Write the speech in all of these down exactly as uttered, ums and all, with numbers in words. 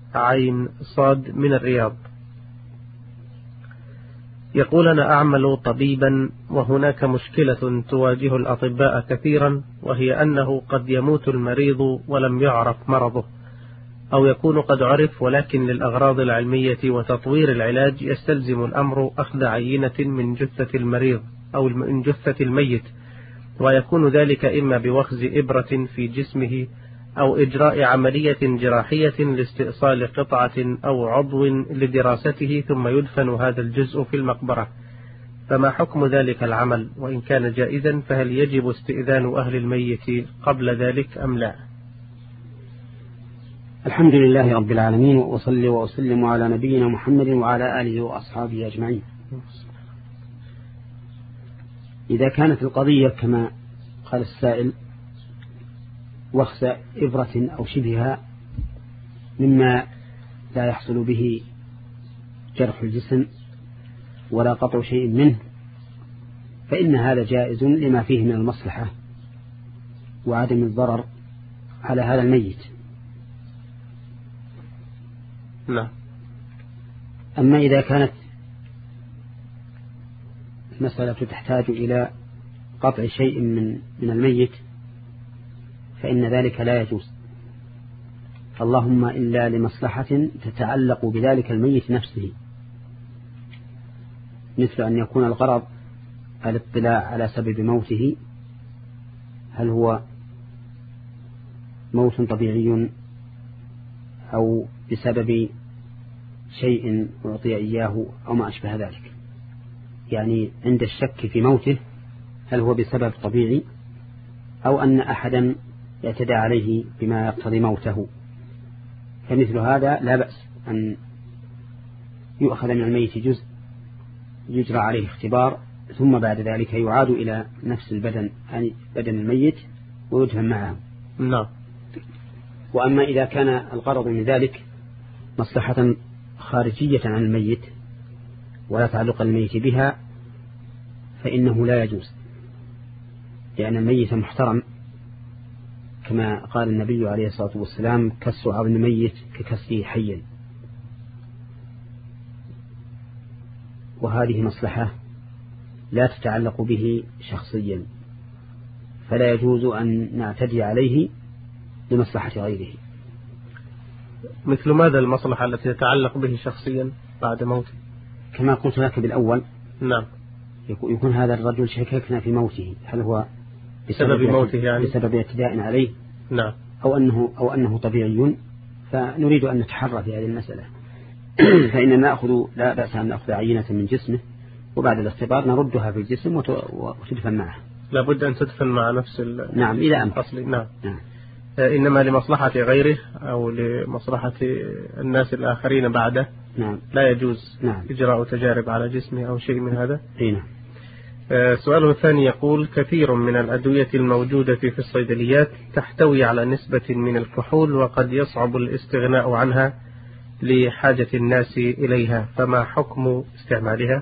عين صاد من الرياض. يقول: أنا أعمل طبيبا، وهناك مشكلة تواجه الأطباء كثيرا، وهي أنه قد يموت المريض ولم يعرف مرضه، أو يكون قد عرف ولكن للأغراض العلمية وتطوير العلاج يستلزم الأمر أخذ عينة من جثة المريض أو من جثة الميت، ويكون ذلك إما بوخز إبرة في جسمه أو إجراء عملية جراحية لاستئصال قطعة أو عضو لدراسته، ثم يدفن هذا الجزء في المقبرة، فما حكم ذلك العمل؟ وإن كان جائزا فهل يجب استئذان أهل الميت قبل ذلك أم لا؟ الحمد لله رب العالمين، وأصلي وأسلم على نبينا محمد وعلى آله وأصحابه أجمعين. إذا كانت القضية كما قال السائل وخز إبرة أو شبهها مما لا يحصل به جرح الجسم ولا قطع شيء منه، فإن هذا جائز لما فيه من المصلحة وعدم الضرر على هذا الميت. لا. أما إذا كانت المسألة تحتاج إلى قطع شيء من من الميت فإن ذلك لا يجوز، اللهم إلا لمصلحة تتعلق بذلك الميت نفسه، مثل أن يكون الغرض الاطلاع على سبب موته، هل هو موت طبيعي أو بسبب شيء أعطي إياه أو ما أشبه ذلك، يعني عند الشك في موته هل هو بسبب طبيعي أو أن أحدا يعتدى عليه بما يقتضي موته، فمثل هذا لا بأس أن يؤخذ من الميت جزء يجرى عليه اختبار، ثم بعد ذلك يعاد إلى نفس البدن، يعني بدن الميت، ويدفن معه. نعم. وأما إذا كان الغرض من ذلك مصلحة خارجية عن الميت ولا تعلق الميت بها فإنه لا يجوز، لأن الميت محترم، كما قال النبي عليه الصلاة والسلام: كس عظم الميت ككسه حيا. وهذه مصلحة لا تتعلق به شخصيا، فلا يجوز أن نعتدي عليه لمصلحة غيره. مثل ماذا المصلحة التي تتعلق به شخصيا بعد موته؟ كما قلت لك بالأول. نعم. يكون هذا الرجل شككنا في موته، هل هو بسبب موته يعني بسبب اعتداء عليه، نعم، أو أنه أو أنه طبيعي، فنريد أن نتحرى في هذه المسألة. فإننا نأخذ لا بأس أن نأخذ عينة من جسمه، وبعد الاختبار نردها في الجسم وتدفن معه. لابد أن تدفن مع نفس نعم إذا أمكن. أصلي. نعم. نعم. إنما لمصلحة غيره أو لمصلحة الناس الآخرين بعده نعم. لا يجوز نعم. إجراء تجارب على جسمه أو شيء من هذا. نعم. سؤاله الثاني يقول: كثير من الأدوية الموجودة في الصيدليات تحتوي على نسبة من الكحول، وقد يصعب الاستغناء عنها لحاجة الناس إليها، فما حكم استعمالها؟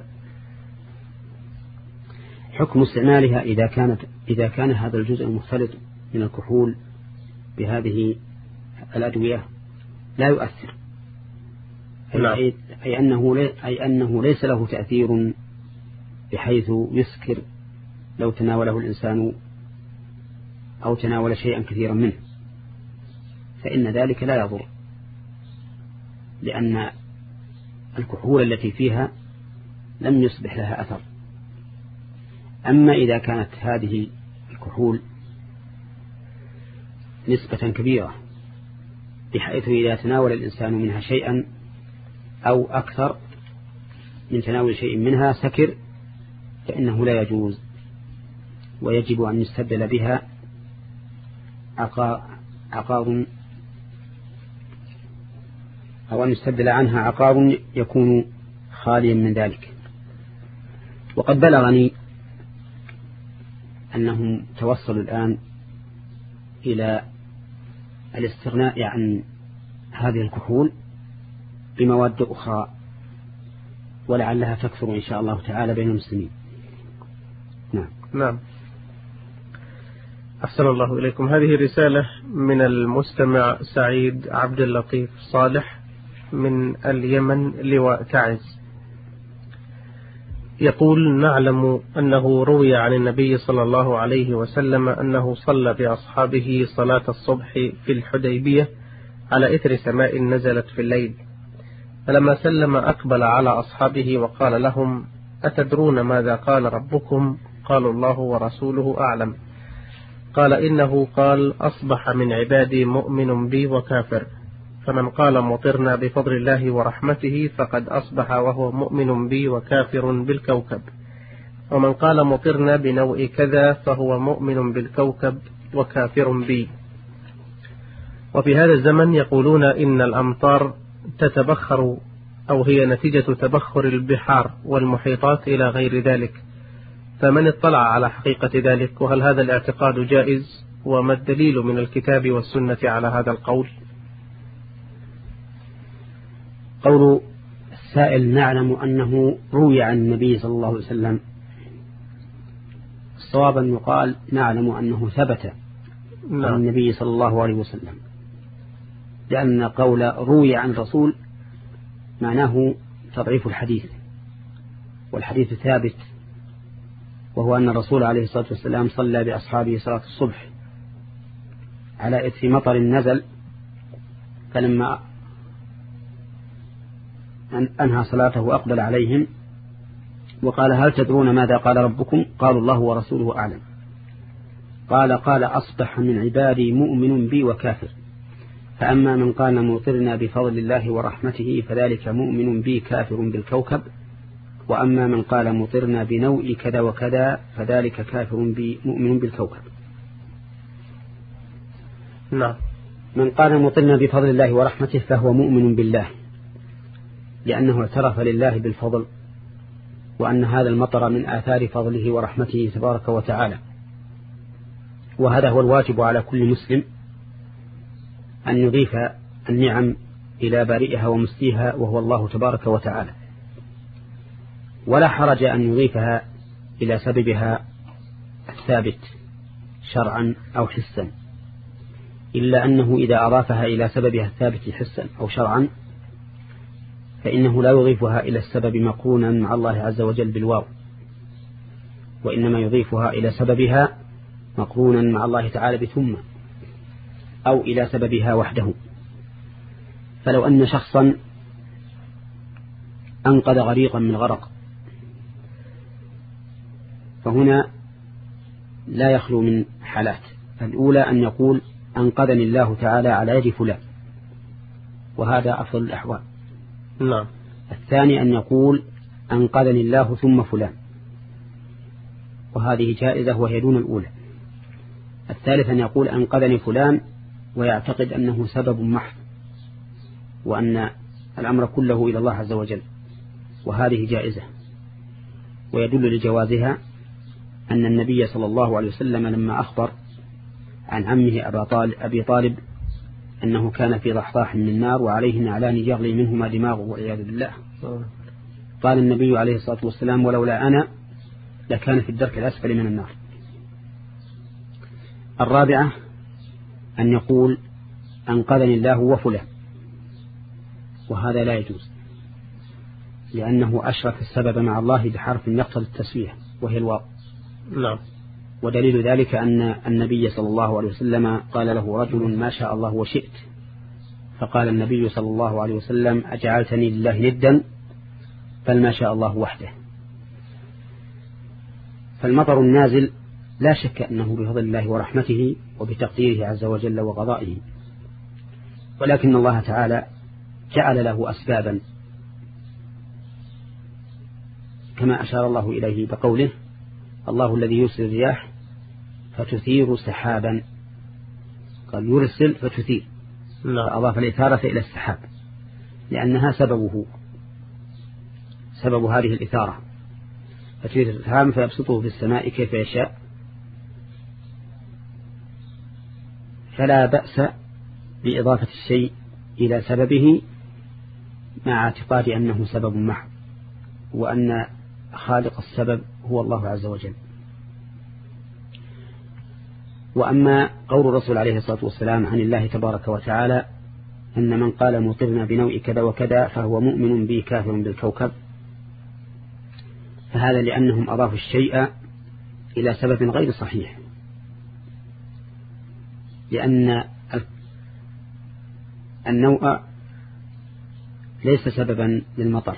حكم استعمالها إذا كانت إذا كان هذا الجزء المختلط من الكحول بهذه الأدوية لا يؤثر، أي, أي, أنه أي أنه ليس له تأثير بحيث يسكر لو تناوله الإنسان أو تناول شيئا كثيرا منه، فإن ذلك لا يضر، لأن الكحول التي فيها لم يصبح لها أثر. أما إذا كانت هذه الكحول نسبة كبيرة بحيث إذا تناول الإنسان منها شيئا أو أكثر من تناول شيء منها سكر، فإنه لا يجوز، ويجب أن يستبدل بها عقار أو أن يستبدل عنها عقار يكون خاليا من ذلك. وقد بلغني أنهم توصلوا الآن إلى الاستغناء عن هذه الكحول بمواد أخرى، ولعلها تكثر إن شاء الله تعالى بين المسلمين. نعم. نعم. أحسن الله إليكم. هذه رسالة من المستمع سعيد عبد اللطيف صالح من اليمن لواء تعز، يقول: نعلم أنه روي عن النبي صلى الله عليه وسلم أنه صلى بأصحابه صلاة الصبح في الحديبية على إثر سماء نزلت في الليل، فلما سلم أقبل على أصحابه وقال لهم: أتدرون ماذا قال ربكم؟ قالوا: الله ورسوله أعلم. قال: إنه قال: أصبح من عبادي مؤمن بي وكافر، فمن قال مطرنا بفضل الله ورحمته فقد أصبح وهو مؤمن بي وكافر بالكوكب، ومن قال مطرنا بنوء كذا فهو مؤمن بالكوكب وكافر بي. وفي هذا الزمن يقولون إن الأمطار تتبخر أو هي نتيجة تبخر البحار والمحيطات إلى غير ذلك، فمن اطلع على حقيقة ذلك؟ وهل هذا الاعتقاد جائز؟ وما الدليل من الكتاب والسنة على هذا القول؟ قول السائل: نعلم أنه روي عن النبي صلى الله عليه وسلم. الصواب أن يقال: نعلم أنه ثبت عن النبي صلى الله عليه وسلم، لأن قول روي عن الرسول معناه تضعيف الحديث، والحديث ثابت، وهو أن الرسول عليه الصلاة والسلام صلى بأصحابه صلاة الصبح على إثر مطر نزل، فلما أنهى صلاته وأقبل عليهم وقال: هل تدرون ماذا قال ربكم؟ قالوا: الله ورسوله أعلم. قال قال أصبح من عبادي مؤمن بي وكافر، فأما من قال مطرنا بفضل الله ورحمته فذلك مؤمن بي كافر بالكوكب، وأما من قال مطرنا بنوء كذا وكذا فذلك كافر بي مؤمن بالكوكب. نعم. من قال مطرنا بفضل الله ورحمته فهو مؤمن بالله، لأنه اعترف لله بالفضل، وأن هذا المطر من آثار فضله ورحمته تبارك وتعالى. وهذا هو الواجب على كل مسلم، أن يضيف النعم إلى بارئها ومسديها وهو الله تبارك وتعالى، ولا حرج أن يضيفها إلى سببها الثابت شرعا أو حسا، إلا أنه إذا أضافها إلى سببها الثابت حسا أو شرعا فإنه لا يضيفها إلى السبب مقرونا مع الله عز وجل بالواو، وإنما يضيفها إلى سببها مقرونا مع الله تعالى بثم، أو إلى سببها وحده. فلو أن شخصا أنقذ غريقا من غرق، فهنا لا يخلو من حالات: الأولى أن يقول: أنقذني الله تعالى على يد فلان، وهذا أفضل الأحوال. نعم. الثاني أن يقول: أنقذني الله ثم فلان، وهذه جائزة وهي دون الأولى. الثالث أن يقول: أنقذني فلان ويعتقد أنه سبب محض، وأن الأمر كله إلى الله عز وجل، وهذه جائزة. ويدل لجوازها أن النبي صلى الله عليه وسلم لما أخبر عن عمه أبي طالب أنه كان في ضحضاح من النار وعليه نعلان يغلي منهما دماغه والعياذ بالله، قال النبي عليه الصلاة والسلام: ولولا أنا لكان في الدرك الأسفل من النار. الرابعة أن يقول: أنقذني الله وفلان، وهذا لا يجوز، لأنه أشرك السبب مع الله بحرف يقتضي التسوية وهي الواو. نعم. ودليل ذلك أن النبي صلى الله عليه وسلم قال له رجل: ما شاء الله وشئت، فقال النبي صلى الله عليه وسلم: أجعلتني لله ندا؟ بل ما شاء الله وحده. فالمطر النازل لا شك أنه بفضل الله ورحمته وبتقديره عز وجل وقضائه، ولكن الله تعالى جعل له أسبابا، كما أشار الله إليه بقوله: الله الذي يرسل الرياح فتثير سحابا. قال يرسل فتثير، فأضاف الإثارة إلى السحاب لأنها سببه، سبب هذه الإثارة. فتثير السحاب فيبسطه في السماء كيف يشاء، فلا بأس بإضافة الشيء إلى سببه مع اعتقاد أنه سبب محض، وأن خالق السبب هو الله عز وجل. وأما قول الرسول عليه الصلاة والسلام عن الله تبارك وتعالى: أن من قال مطرنا بنوء كذا وكذا فهو مؤمن به كافر بالكوكب، فهذا لأنهم أضافوا الشيء إلى سبب غير صحيح، لأن النوء ليس سببا للمطر،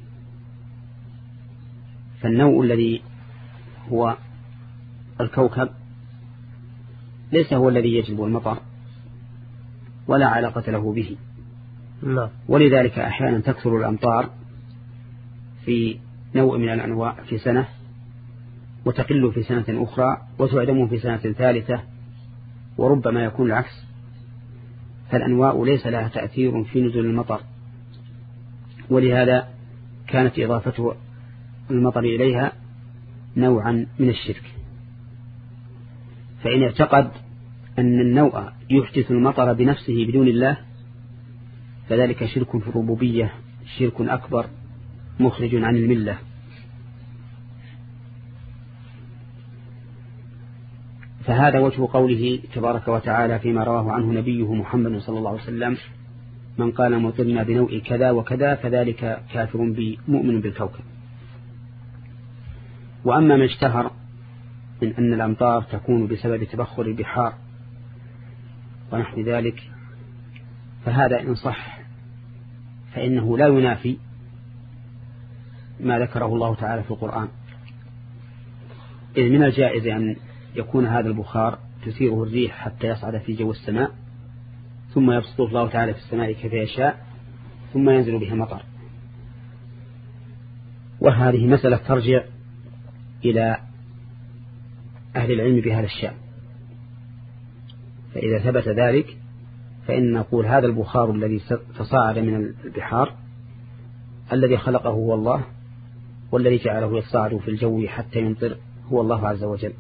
فالنوء الذي هو الكوكب ليس هو الذي يجلب المطر ولا علاقة له به. لا. ولذلك أحيانا تكثر الأمطار في نوع من الأنواع في سنة وتقل في سنة أخرى وتعدم في سنة ثالثة، وربما يكون العكس، فالأنواع ليس لها تأثير في نزول المطر، ولهذا كانت إضافة المطر إليها نوعا من الشرك. فإن اعتقد أن النوء يحدث المطر بنفسه بدون الله فذلك شرك في الربوبية، شرك أكبر مخرج عن الملة. فهذا وجه قوله تبارك وتعالى فيما رواه عنه نبيه محمد صلى الله عليه وسلم: من قال مطرنا بنوء كذا وكذا فذلك كافر مؤمن بالكوكب. وأما ما اشتهر من أن الأمطار تكون بسبب تبخر البحار ونحو ذلك فهذا إن صح فإنه لا ينافي ما ذكره الله تعالى في القرآن، إذ من الجائز أن يكون هذا البخار تثيره الريح حتى يصعد في جو السماء ثم يبسطه الله تعالى في السماء كيف يشاء ثم ينزل به مطر. وهذه مسألة ترجع إلى أهل العلم بهذا الشأن، فإذا ثبت ذلك فإن نقول هذا البخار الذي تصاعد من البحار الذي خلقه هو الله، والذي جعله يتصاعد في الجو حتى يمطر هو الله عز وجل،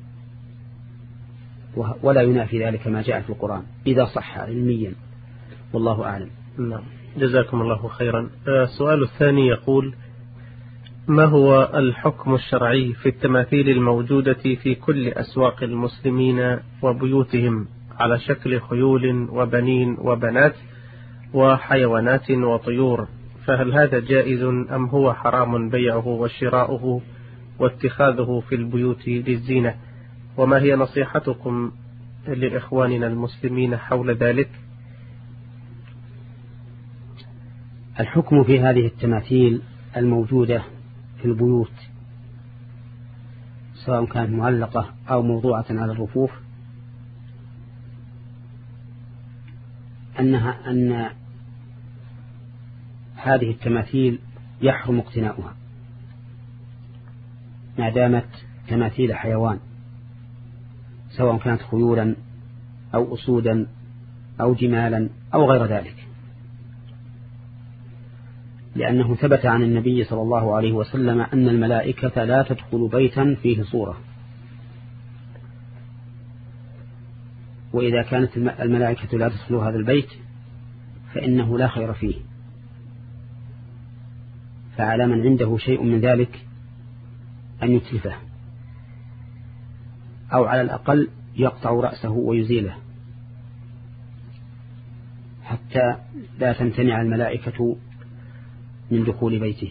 ولا ينافي ذلك ما جاء في القرآن إذا صح علميا، والله أعلم. نعم، جزاكم الله خيرا. السؤال الثاني يقول: ما هو الحكم الشرعي في التماثيل الموجودة في كل أسواق المسلمين وبيوتهم على شكل خيول وبنين وبنات وحيوانات وطيور؟ فهل هذا جائز أم هو حرام بيعه وشراؤه واتخاذه في البيوت للزينة؟ وما هي نصيحتكم لإخواننا المسلمين حول ذلك؟ الحكم في هذه التماثيل الموجودة في البيوت سواء كانت معلقة أو موضوعة على الرفوف أنها أن هذه التماثيل يحرم اقتناؤها ما دامت تماثيل حيوان، سواء كانت خيولا أو أسودا أو جمالا أو غير ذلك، لأنه ثبت عن النبي صلى الله عليه وسلم أن الملائكة لا تدخل بيتا فيه صورة، وإذا كانت الملائكة لا تدخل هذا البيت فإنه لا خير فيه، فعلى من عنده شيء من ذلك أن يتلفه أو على الأقل يقطع رأسه ويزيله حتى لا تمتنع الملائكة من دخول بيته.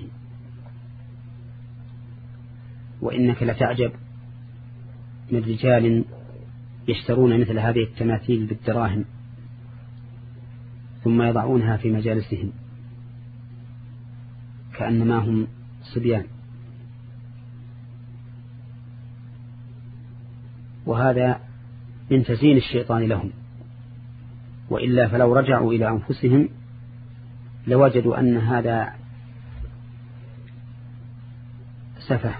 وإنك لتعجب من رجال يشترون مثل هذه التماثيل بالدراهم ثم يضعونها في مجالسهم كأنما هم صبيان، وهذا من تزيين الشيطان لهم، وإلا فلو رجعوا إلى أنفسهم لوجدوا أن هذا سفه،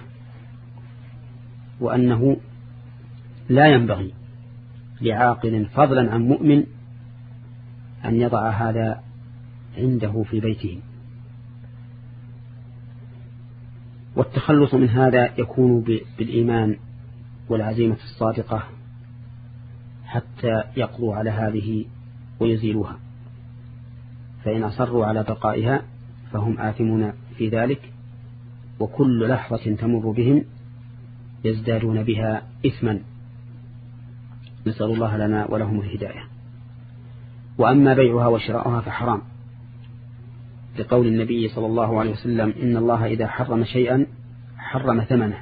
وأنه لا ينبغي لعاقل فضلا عن مؤمن أن يضع هذا عنده في بيته. والتخلص من هذا يكون بالإيمان والعزيمة الصادقة حتى يقضوا على هذه ويزيلوها، فإن أصروا على بقائها فهم آثمون في ذلك، وكل لحظة تمر بهم يزدادون بها إثما. نسأل الله لنا ولهم الهداية. وأما بيعها وشراؤها فحرام، لقول النبي صلى الله عليه وسلم إن الله إذا حرم شيئا حرم ثمنه،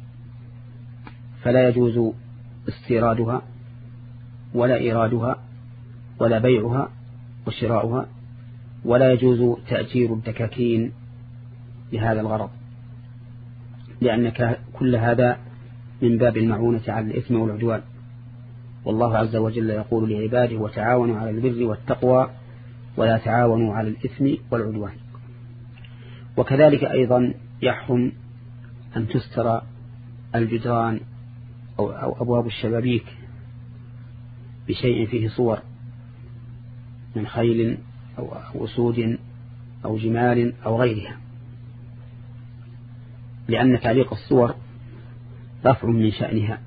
فلا يجوز استيرادها ولا إيرادها ولا بيعها وشراؤها، ولا يجوز تأجير الدكاكين لهذا الغرض، لأن كل هذا من باب المعونة على الإثم والعدوان. والله عز وجل يقول لعباده وتعاونوا على البر والتقوى ولا تعاونوا على الإثم والعدوان. وكذلك أيضا يحرم أن تستر الجدران أو أبواب الشبابيك بشيء فيه صور من خيل أو أسود أو جمال أو غيرها، لأن تعليق الصور رفع من شأنها،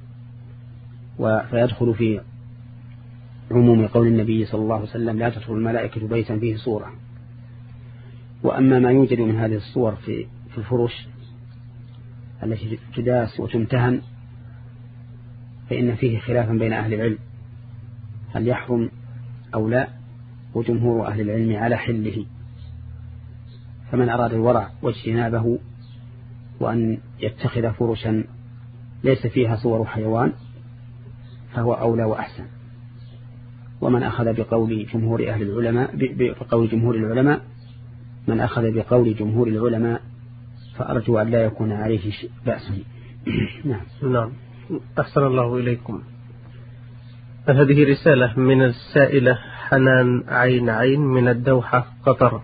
فيدخل في عموم قول النبي صلى الله عليه وسلم لا تدخل الملائكة بيتا فيه صورة. وأما ما يوجد من هذه الصور في في الفرش التي تداس وتمتهن فإن فيه خلافا بين أهل العلم هل يحرم أو لا، وجمهور أهل العلم على حله. فمن أراد الورع واجتنابه وأن يتخذ فرشا ليس فيها صور حيوان فهو أولى وأحسن. ومن أخذ بقول جمهور أهل العلماء بقول جمهور العلماء من أخذ بقول جمهور العلماء فأرجو أن لا يكون عليه بأس. نعم. نعم. أحسن الله إليكم. هذه رسالة من السائلة حنان عين عين من الدوحة قطر،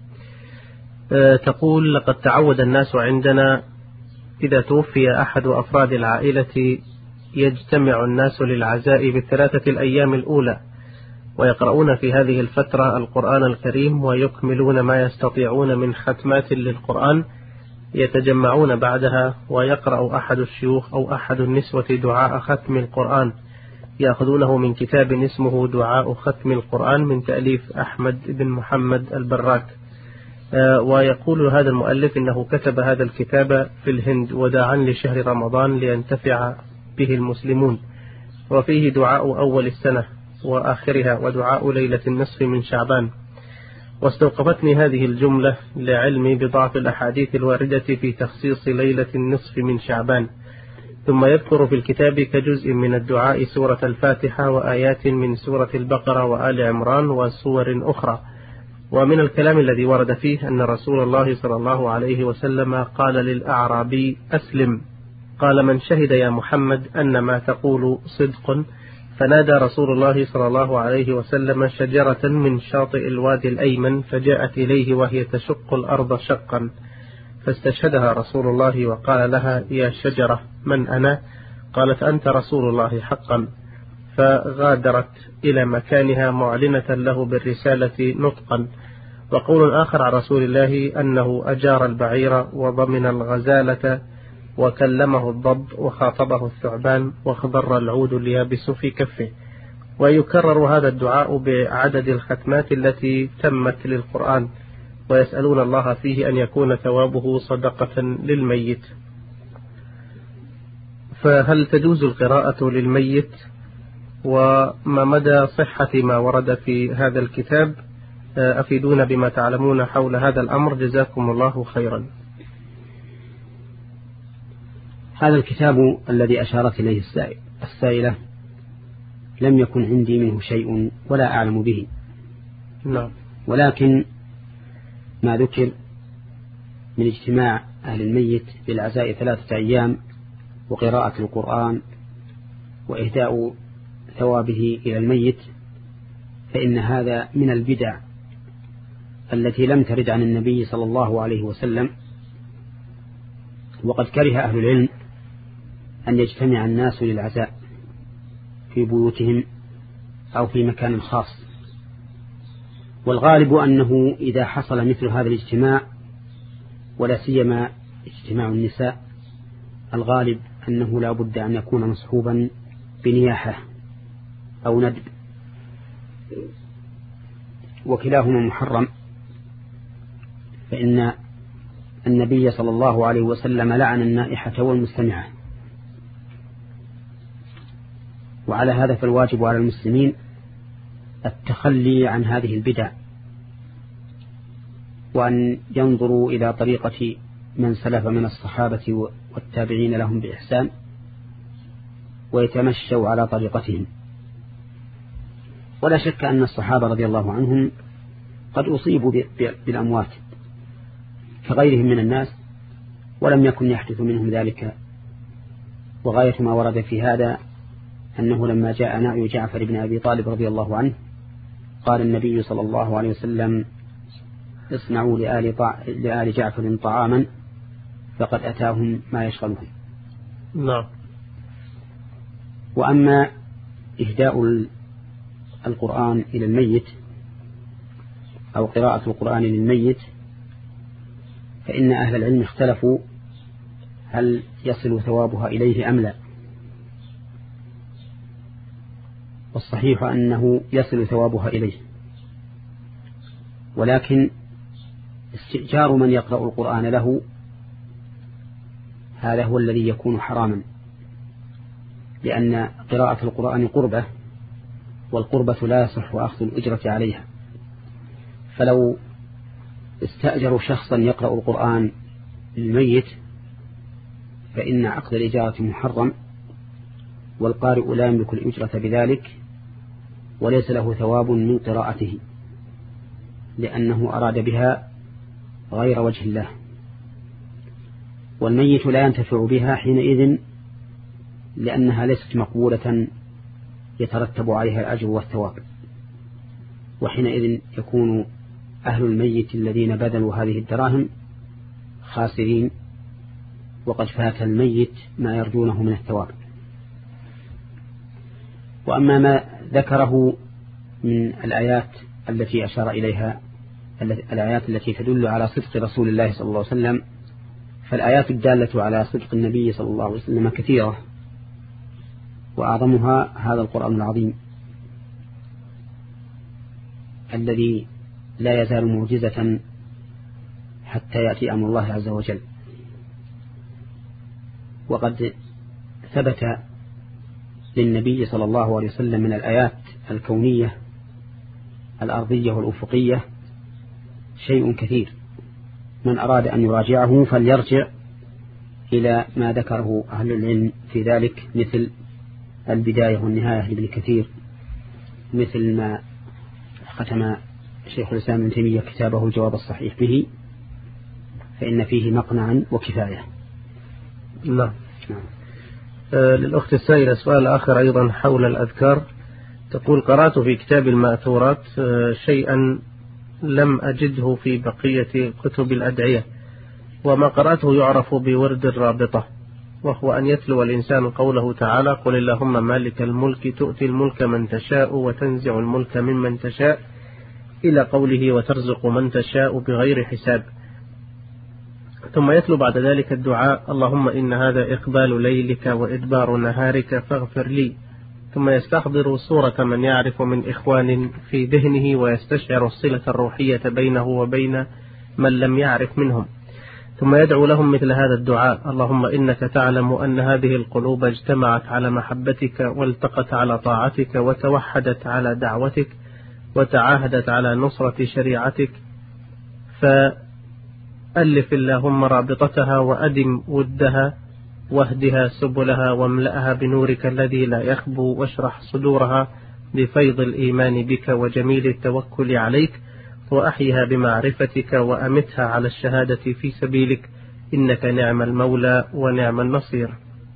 تقول: لقد تعود الناس عندنا إذا توفي أحد أفراد العائلة يجتمع الناس للعزاء بالثلاثة الأيام الأولى، ويقرؤون في هذه الفترة القرآن الكريم ويكملون ما يستطيعون من ختمات للقرآن، يتجمعون بعدها ويقرأ أحد الشيوخ أو أحد النسوة دعاء ختم القرآن، يأخذونه من كتاب اسمه دعاء ختم القرآن من تأليف أحمد بن محمد البراك. ويقول هذا المؤلف إنه كتب هذا الكتاب في الهند وداعا لشهر رمضان لينتفع به المسلمون، وفيه دعاء أول السنة وآخرها ودعاء ليلة النصف من شعبان. واستوقفتني هذه الجملة لعلمي بضعف الأحاديث الواردة في تخصيص ليلة النصف من شعبان. ثم يذكر في الكتاب كجزء من الدعاء سورة الفاتحة وآيات من سورة البقرة وآل عمران وسور أخرى. ومن الكلام الذي ورد فيه أن رسول الله صلى الله عليه وسلم قال للأعرابي: أسلم. قال: من شهد يا محمد أن ما تقول صدق؟ فنادى رسول الله صلى الله عليه وسلم شجرة من شاطئ الوادي الأيمن فجاءت إليه وهي تشق الأرض شقا، فاستشهدها رسول الله وقال لها: يا شجرة من أنا؟ قالت: أنت رسول الله حقا. فغادرت إلى مكانها معلنة له بالرسالة نطقا. وقول آخر عن رسول الله أنه أجار البعير وضمن الغزالة وكلمه الضب وخاطبه الثعبان واخضر العود اليابس في كفه. ويكرر هذا الدعاء بعدد الختمات التي تمت للقرآن، ويسألون الله فيه أن يكون ثوابه صدقة للميت. فهل تجوز القراءة للميت؟ وما مدى صحة ما ورد في هذا الكتاب؟ أفيدونا بما تعلمون حول هذا الأمر، جزاكم الله خيرا. هذا الكتاب الذي أشارت إليه السائلة لم يكن عندي منه شيء ولا أعلم به. نعم. ولكن ما ذكر من اجتماع أهل الميت بالعزاء ثلاثة أيام وقراءة القرآن وإهداء ثوابه إلى الميت، فإن هذا من البدع التي لم ترد عن النبي صلى الله عليه وسلم. وقد كره أهل العلم أن يجتمع الناس للعزاء في بيوتهم أو في مكان خاص، والغالب أنه إذا حصل مثل هذا الاجتماع ولا سيما اجتماع النساء الغالب أنه لا بد أن يكون مصحوبا بنياحة أو ندب، وكلاهما محرم، فإن النبي صلى الله عليه وسلم لعن النائحة والمستمعة. وعلى هذا فالواجب على المسلمين التخلي عن هذه البدع، وأن ينظروا إلى طريقة من سلف من الصحابة والتابعين لهم بإحسان ويتمشوا على طريقتهم. ولا شك أن الصحابة رضي الله عنهم قد أصيبوا بالأموات كغيرهم من الناس، ولم يكن يحدث منهم ذلك. وغاية ما ورد في هذا أنه لما جاء نعي جعفر بن أبي طالب رضي الله عنه قال النبي صلى الله عليه وسلم: اصنعوا لآل, طع... لآل جعفر طعاما فقد أتاهم ما يشغلهم. نعم. وأما إهداء القرآن إلى الميت أو قراءة القرآن للميت فإن أهل العلم اختلفوا هل يصل ثوابها إليه أم لا. والصحيح أنه يصل ثوابها إليه، ولكن استئجار من يقرأ القرآن له هذا هو الذي يكون حراما، لأن قراءة القرآن قربة، والقربة لا يصح أخذ الأجرة عليها. فلو استأجروا شخصا يقرأ القرآن للميت فإن عقد الإجارة محرم، والقارئ لا يملك الأجرة بذلك، وليس له ثواب من قراءته، لأنه أراد بها غير وجه الله، والميت لا ينتفع بها حينئذ لأنها ليست مقبولة يترتب عليها الأجر والثواب. وحينئذ يكون أهل الميت الذين بذلوا هذه الدراهم خاسرين، وقد فات الميت ما يرجونه من الثواب. وأما ما ذكره من الآيات التي أشار إليها، الآيات التي تدل على صدق رسول الله صلى الله عليه وسلم، فالآيات الدالة على صدق النبي صلى الله عليه وسلم كثيرة، وأعظمها هذا القرآن العظيم الذي لا يزال معجزة حتى يأتي أمر الله عز وجل. وقد ثبت للنبي صلى الله عليه وسلم من الآيات الكونية الأرضية والأفقية شيء كثير، من أراد أن يراجعه فليرجع إلى ما ذكره أهل العلم في ذلك، مثل البداية والنهاية لابن كثير، مثل ما ختم شيخ الإسلام ابن تيمية كتابه الجواب الصحيح به، فإن فيه مقنعا وكفاية. نعم. آه للأخت السائلة سؤال آخر أيضا حول الأذكار، تقول: قرأت في كتاب المأثورات آه شيئا لم أجده في بقية كتب الأدعية، وما قرأته يعرف بورد الرابطة، وهو أن يتلو الإنسان قوله تعالى: قل اللهم مالك الملك تؤتي الملك من تشاء وتنزع الملك ممن تشاء، إلى قوله وترزق من تشاء بغير حساب. ثم يتلو بعد ذلك الدعاء: اللهم إن هذا إقبال ليلك وإدبار نهارك فاغفر لي. ثم يستحضر صورة من يعرف من إخوان في ذهنه ويستشعر الصلة الروحية بينه وبين من لم يعرف منهم، ثم يدعو لهم مثل هذا الدعاء: اللهم إنك تعلم أن هذه القلوب اجتمعت على محبتك والتقت على طاعتك وتوحدت على دعوتك وتعاهدت على نصرة شريعتك، فألف اللهم رابطتها وأدم ودها واهدها سبلها واملأها بنورك الذي لا يخبو، واشرح صدورها بفيض الإيمان بك وجميل التوكل عليك، وأحيها بمعرفتك وأمتها على الشهادة في سبيلك، إنك نعم المولى ونعم النصير.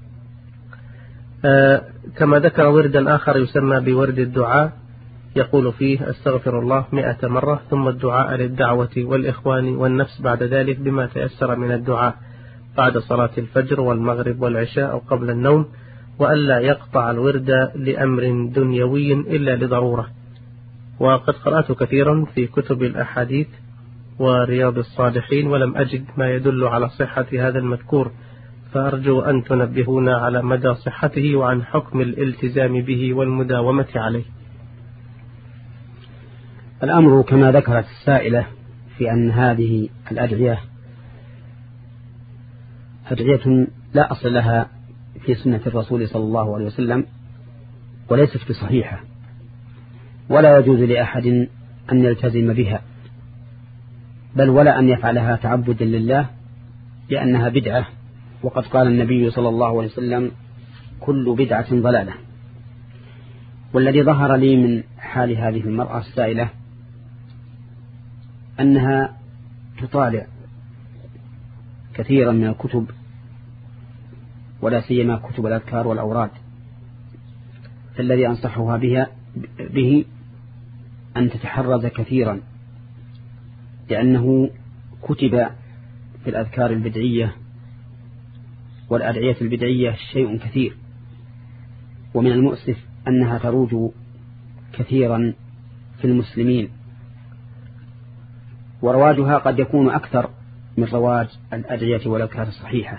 آه كما ذكر وردا آخر يسمى بورد الدعاء، يقول فيه: استغفر الله مئة مرة، ثم الدعاء للدعوة والإخوان والنفس بعد ذلك بما تيسر من الدعاء بعد صلاة الفجر والمغرب والعشاء أو قبل النوم، وألا يقطع الورد لأمر دنيوي إلا لضرورة. وقد قرأت كثيرا في كتب الأحاديث ورياض الصالحين ولم أجد ما يدل على صحة هذا المذكور، فأرجو أن تنبهونا على مدى صحته وعن حكم الالتزام به والمداومة عليه. الأمر كما ذكرت السائلة في أن هذه الأدعية أدعية لا أصل لها في سنة الرسول صلى الله عليه وسلم وليست بصحيحة، ولا يجوز لأحد أن يلتزم بها، بل ولا أن يفعلها تعبدا لله، لأنها بدعة، وقد قال النبي صلى الله عليه وسلم: كل بدعة ضلالة. والذي ظهر لي من حال هذه المرأة السائلة أنها تطالع كثيرا من الكتب، ولا سيما كتب الأذكار والأوراد، فالذي أنصحها بها به أن تتحرز كثيرا، لأنه كتب في الأذكار البدعية والأدعية البدعية شيء كثير، ومن المؤسف أنها تروج كثيرا في المسلمين، ورواجها قد يكون أكثر من رواج الأدعية والأذكار الصحيحة.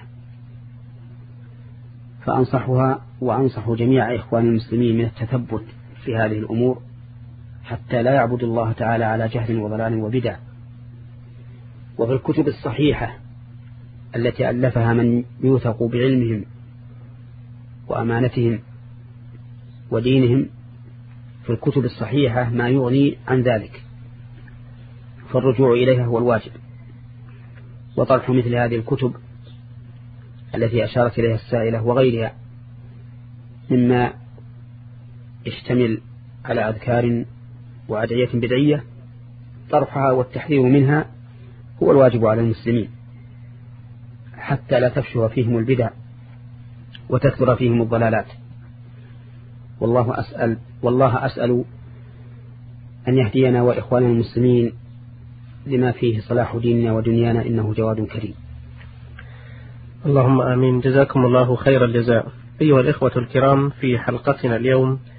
فأنصحها وأنصح جميع إخوان المسلمين من التثبت في هذه الأمور، حتى لا يعبد الله تعالى على جهل وضلال وبدع. وفي الكتب الصحيحة التي ألفها من يوثق بعلمهم وأمانتهم ودينهم، في الكتب الصحيحة ما يغني عن ذلك، فالرجوع إليها هو الواجب. وطرح مثل هذه الكتب التي أشارت إليها السائلة وغيرها مما يشتمل على أذكار وأدعية بدعية، طرحها والتحذير منها هو الواجب على المسلمين، حتى لا تفشو فيهم البدع وتكثر فيهم الضلالات. والله أسأل والله أسأل أن يهدينا وإخواننا المسلمين لما فيه صلاح ديننا ودنيانا، إنه جواد كريم. اللهم آمين. جزاكم الله خير الجزاء. أيها الإخوة الكرام، في حلقتنا اليوم